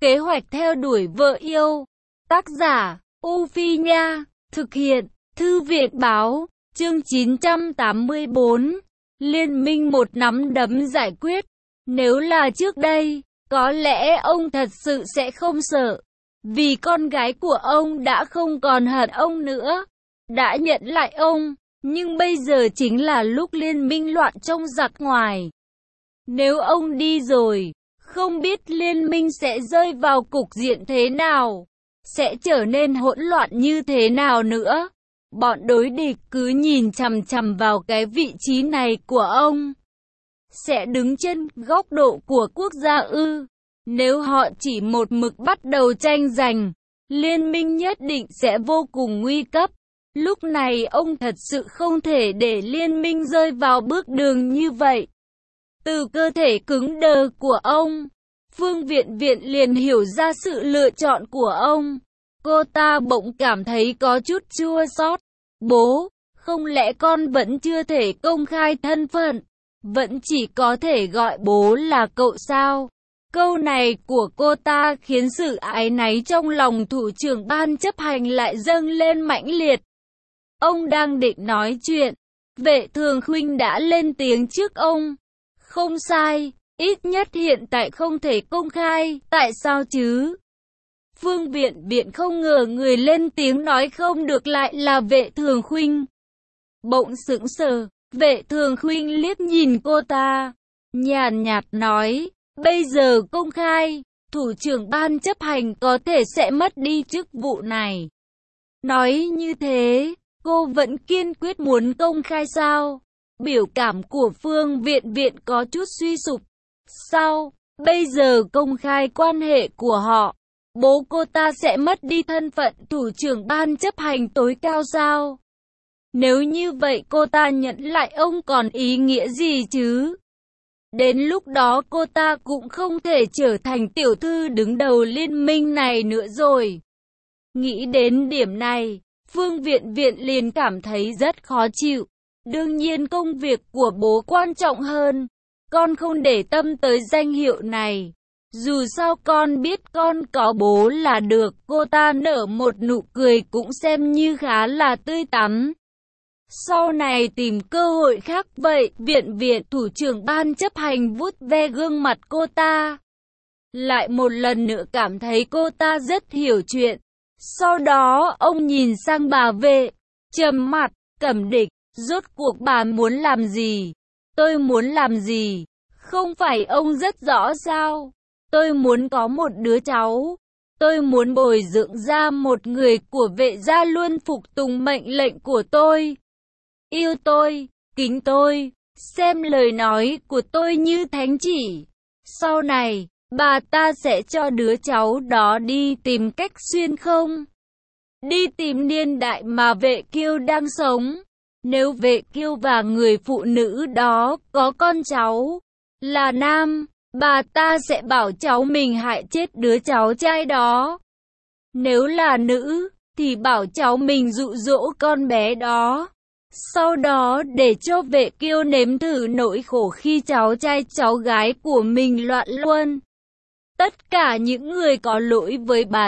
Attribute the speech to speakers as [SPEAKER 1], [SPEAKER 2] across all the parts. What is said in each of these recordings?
[SPEAKER 1] Kế hoạch theo đuổi vợ yêu. Tác giả, U Phi Nha. Thực hiện, Thư viện Báo. Chương 984. Liên minh một nắm đấm giải quyết. Nếu là trước đây, có lẽ ông thật sự sẽ không sợ. Vì con gái của ông đã không còn hận ông nữa. Đã nhận lại ông. Nhưng bây giờ chính là lúc liên minh loạn trong giặc ngoài. Nếu ông đi rồi, không biết liên minh sẽ rơi vào cục diện thế nào, sẽ trở nên hỗn loạn như thế nào nữa. Bọn đối địch cứ nhìn chằm chằm vào cái vị trí này của ông. Sẽ đứng trên góc độ của quốc gia ư? Nếu họ chỉ một mực bắt đầu tranh giành, liên minh nhất định sẽ vô cùng nguy cấp. Lúc này ông thật sự không thể để liên minh rơi vào bước đường như vậy. Từ cơ thể cứng đờ của ông, Phương Viện Viện liền hiểu ra sự lựa chọn của ông. Cô ta bỗng cảm thấy có chút chua xót. Bố, không lẽ con vẫn chưa thể công khai thân phận? Vẫn chỉ có thể gọi bố là cậu sao? Câu này của cô ta khiến sự áy náy trong lòng thủ trưởng ban chấp hành lại dâng lên mãnh liệt. Ông đang định nói chuyện, Vệ Thường Khuynh đã lên tiếng trước ông. Không sai, ít nhất hiện tại không thể công khai, tại sao chứ? Phương Viện Viện không ngờ người lên tiếng nói không được lại là Vệ Thường Khuynh. Bỗng sững sờ, Vệ Thường Khuynh liếc nhìn cô ta, nhàn nhạt nói, bây giờ công khai, thủ trưởng ban chấp hành có thể sẽ mất đi chức vụ này. Nói như thế, cô vẫn kiên quyết muốn công khai sao? Biểu cảm của Phương Viện Viện có chút suy sụp. Sao? Bây giờ công khai quan hệ của họ, bố cô ta sẽ mất đi thân phận thủ trưởng ban chấp hành tối cao sao? Nếu như vậy cô ta nhận lại ông còn ý nghĩa gì chứ? Đến lúc đó cô ta cũng không thể trở thành tiểu thư đứng đầu liên minh này nữa rồi. Nghĩ đến điểm này, Phương Viện Viện liền cảm thấy rất khó chịu. Đương nhiên công việc của bố quan trọng hơn. Con không để tâm tới danh hiệu này. Dù sao con biết con có bố là được. Cô ta nở một nụ cười cũng xem như khá là tươi tắn. Sau này tìm cơ hội khác vậy. Viện Viện thủ trưởng ban chấp hành vuốt ve gương mặt cô ta. Lại một lần nữa cảm thấy cô ta rất hiểu chuyện. Sau đó ông nhìn sang bà Vệ, trầm mặt, Cẩm Địch. Rốt cuộc bà muốn làm gì? Tôi muốn làm gì? Không phải ông rất rõ sao? Tôi muốn có một đứa cháu. Tôi muốn bồi dưỡng ra một người của Vệ gia luôn phục tùng mệnh lệnh của tôi. Yêu tôi, kính tôi, xem lời nói của tôi như thánh chỉ. Sau này, bà ta sẽ cho đứa cháu đó đi tìm cách xuyên không? Đi tìm niên đại mà Vệ Kiêu đang sống. Nếu Vệ Kiêu và người phụ nữ đó có con cháu là nam, bà ta sẽ bảo cháu mình hại chết đứa cháu trai đó. Nếu là nữ, thì bảo cháu mình dụ dỗ con bé đó. Sau đó để cho Vệ Kiêu nếm thử nỗi khổ khi cháu trai cháu gái của mình loạn luân. Tất cả những người có lỗi với bà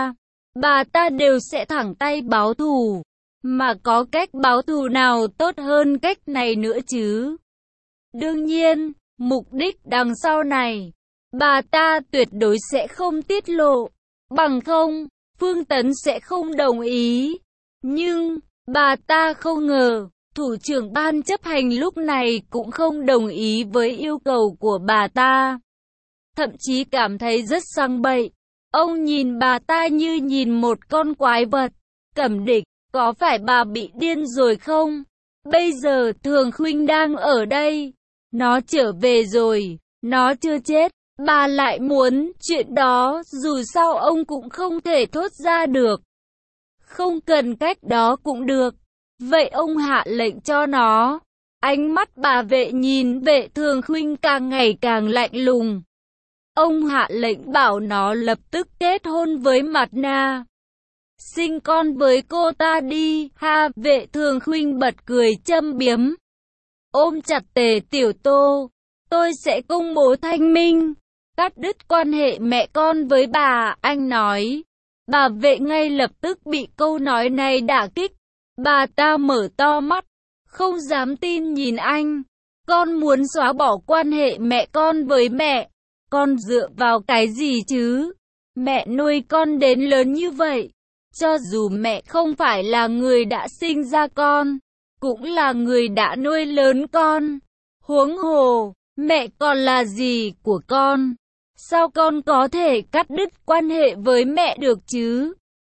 [SPEAKER 1] ta đều sẽ thẳng tay báo thù. Mà có cách báo thù nào tốt hơn cách này nữa chứ? Đương nhiên, mục đích đằng sau này, bà ta tuyệt đối sẽ không tiết lộ. Bằng không, Phương Tấn sẽ không đồng ý. Nhưng, bà ta không ngờ, thủ trưởng ban chấp hành lúc này cũng không đồng ý với yêu cầu của bà ta. Thậm chí cảm thấy rất sang bậy. Ông nhìn bà ta như nhìn một con quái vật. Cẩm Địch, có phải bà bị điên rồi không? Bây giờ Thường Khuynh đang ở đây. Nó trở về rồi, nó chưa chết. Bà lại muốn chuyện đó, dù sao ông cũng không thể thốt ra được. Không cần cách đó cũng được. Vậy ông hạ lệnh cho nó. Ánh mắt bà Vệ nhìn Vệ Thường Khuynh càng ngày càng lạnh lùng. Ông hạ lệnh bảo nó lập tức kết hôn với Mạt Na. Sinh con với cô ta đi, ha. Vệ Thường Khuynh bật cười châm biếm. Ôm chặt Tề Tiểu Tô. Tôi sẽ công bố thanh minh. cắt đứt quan hệ mẹ con với bà, anh nói. Bà Vệ ngay lập tức bị câu nói này đả kích. Bà ta mở to mắt, không dám tin nhìn anh. Con muốn xóa bỏ quan hệ mẹ con với mẹ. Con dựa vào cái gì chứ? Mẹ nuôi con đến lớn như vậy. Cho dù mẹ không phải là người đã sinh ra con, cũng là người đã nuôi lớn con. Huống hồ, mẹ còn là gì của con? Sao con có thể cắt đứt quan hệ với mẹ được chứ?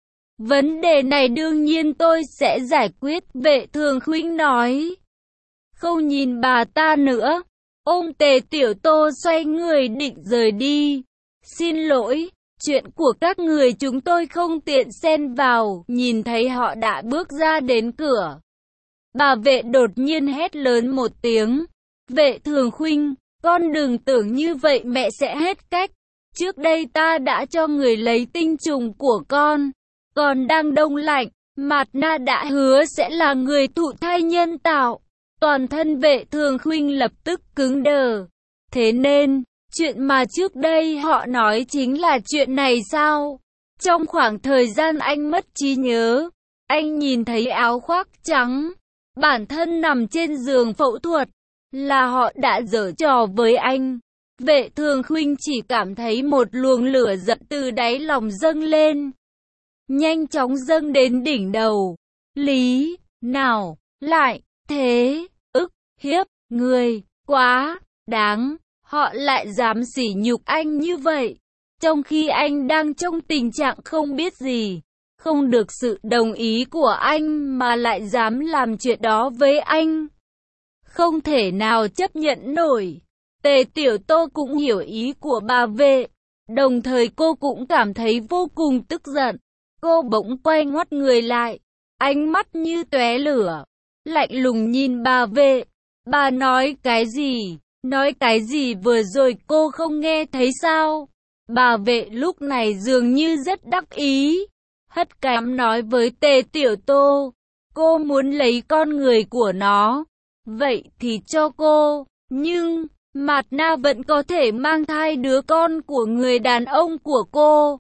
[SPEAKER 1] Vấn đề này đương nhiên tôi sẽ giải quyết, Vệ Thường Khuynh nói. Không nhìn bà ta nữa, ông Tề Tiểu Tô xoay người định rời đi. Xin lỗi, chuyện của các người chúng tôi không tiện xen vào. Nhìn thấy họ đã bước ra đến cửa, bà Vệ đột nhiên hét lớn một tiếng. Vệ Thường Khuynh, con đừng tưởng như vậy mẹ sẽ hết cách. Trước đây ta đã cho người lấy tinh trùng của con đang đông lạnh. Mạt Na đã hứa sẽ là người thụ thai nhân tạo. Toàn thân Vệ Thường Khuynh lập tức cứng đờ. Thế nên, chuyện mà trước đây họ nói chính là chuyện này sao? Trong khoảng thời gian anh mất trí nhớ, anh nhìn thấy áo khoác trắng, bản thân nằm trên giường phẫu thuật, là họ đã giở trò với anh. Vệ Thường Khuynh chỉ cảm thấy một luồng lửa giận từ đáy lòng dâng lên, nhanh chóng dâng đến đỉnh đầu. Lý nào lại thế, ức hiếp người, quá đáng. Họ lại dám sỉ nhục anh như vậy, trong khi anh đang trong tình trạng không biết gì, không được sự đồng ý của anh mà lại dám làm chuyện đó với anh. Không thể nào chấp nhận nổi. Tề Tiểu Tô cũng hiểu ý của bà Vệ, đồng thời cô cũng cảm thấy vô cùng tức giận. Cô bỗng quay ngoắt người lại, ánh mắt như tóe lửa, lạnh lùng nhìn bà Vệ. Bà nói cái gì? Nói cái gì vừa rồi cô không nghe thấy sao? Bà Vệ lúc này dường như rất đắc ý, hất cằm nói với Tề Tiểu Tô, cô muốn lấy con người của nó, vậy thì cho cô, nhưng Mạt Na vẫn có thể mang thai đứa con của người đàn ông của cô.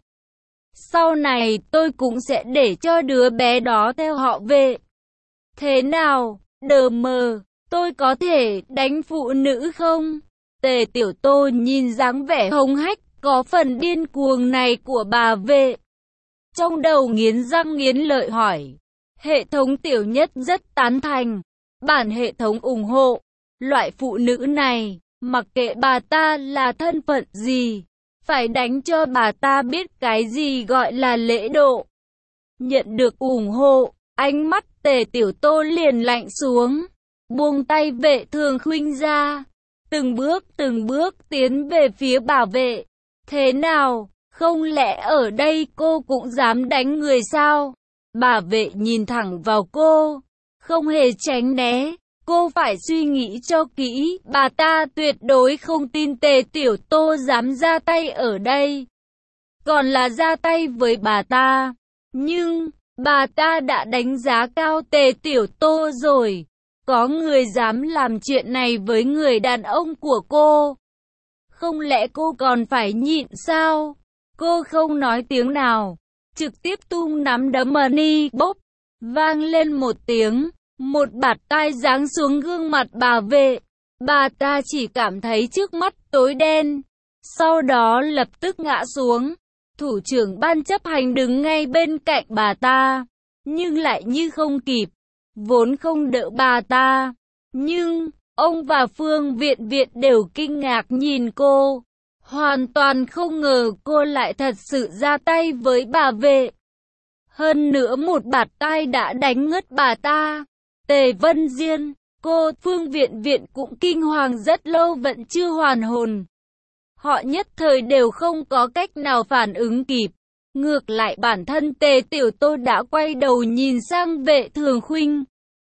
[SPEAKER 1] Sau này tôi cũng sẽ để cho đứa bé đó theo họ Vệ. Thế nào, đờ mờ, tôi có thể đánh phụ nữ không? Tề Tiểu Tô nhìn dáng vẻ hống hách, có phần điên cuồng này của bà Vệ, trong đầu nghiến răng nghiến lợi hỏi. Hệ thống Tiểu Nhất rất tán thành, bản hệ thống ủng hộ. Loại phụ nữ này, mặc kệ bà ta là thân phận gì, phải đánh cho bà ta biết cái gì gọi là lễ độ. Nhận được ủng hộ, ánh mắt Tề Tiểu Tô liền lạnh xuống, buông tay Vệ Thường Khuynh ra, từng bước tiến về phía bà Vệ. Thế nào, không lẽ ở đây cô cũng dám đánh người sao? Bà Vệ nhìn thẳng vào cô, không hề tránh né. Cô phải suy nghĩ cho kỹ, bà ta tuyệt đối không tin Tề Tiểu Tô dám ra tay ở đây. Còn là ra tay với bà ta. Nhưng, bà ta đã đánh giá cao Tề Tiểu Tô rồi. Có người dám làm chuyện này với người đàn ông của cô. Không lẽ cô còn phải nhịn sao? Cô không nói tiếng nào, trực tiếp tung nắm đấm money bóp, vang lên một tiếng. Một bạt tai giáng xuống gương mặt bà Vệ. Bà ta chỉ cảm thấy trước mắt tối đen, sau đó lập tức ngã xuống. Thủ trưởng ban chấp hành đứng ngay bên cạnh bà ta, nhưng lại như không kịp, vốn không đỡ bà ta. Nhưng, ông và Phương Viện Viện đều kinh ngạc nhìn cô, hoàn toàn không ngờ cô lại thật sự ra tay với bà Vệ. Hơn nữa một bạt tai đã đánh ngất bà ta. Tề Vân Diên, cô, Phương Viện Viện cũng kinh hoàng rất lâu vẫn chưa hoàn hồn. Họ nhất thời đều không có cách nào phản ứng kịp. Ngược lại bản thân Tề Tiểu Tô đã quay đầu nhìn sang Vệ Thường Khuynh,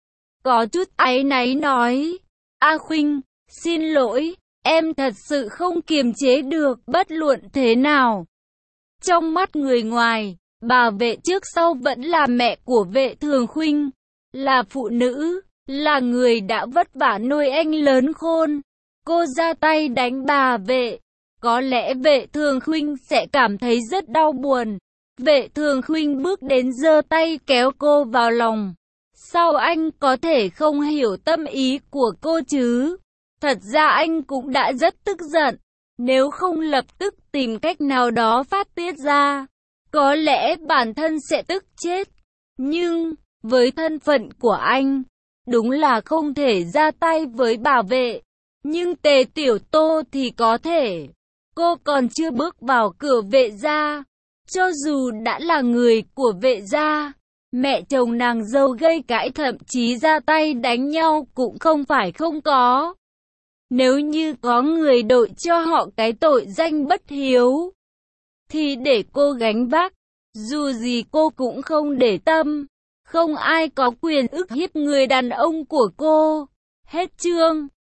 [SPEAKER 1] có chút áy náy nói, A Khuynh, xin lỗi, em thật sự không kiềm chế được. Bất luận thế nào, trong mắt người ngoài, bà Vệ trước sau vẫn là mẹ của Vệ Thường Khuynh, là phụ nữ, là người đã vất vả nuôi anh lớn khôn. Cô ra tay đánh bà Vệ, có lẽ Vệ Thường Khuynh sẽ cảm thấy rất đau buồn. Vệ Thường Khuynh bước đến giơ tay kéo cô vào lòng. Sao anh có thể không hiểu tâm ý của cô chứ? Thật ra anh cũng đã rất tức giận. Nếu không lập tức tìm cách nào đó phát tiết ra, có lẽ bản thân sẽ tức chết. Nhưng, với thân phận của anh, đúng là không thể ra tay với bảo vệ. Nhưng Tề Tiểu Tô thì có thể. Cô còn chưa bước vào cửa Vệ gia. Cho dù đã là người của Vệ gia, mẹ chồng nàng dâu gây cãi thậm chí ra tay đánh nhau cũng không phải không có. Nếu như có người đội cho họ cái tội danh bất hiếu, thì để cô gánh vác. Dù gì cô cũng không để tâm. Không ai có quyền ức hiếp người đàn ông của cô. Hết chương.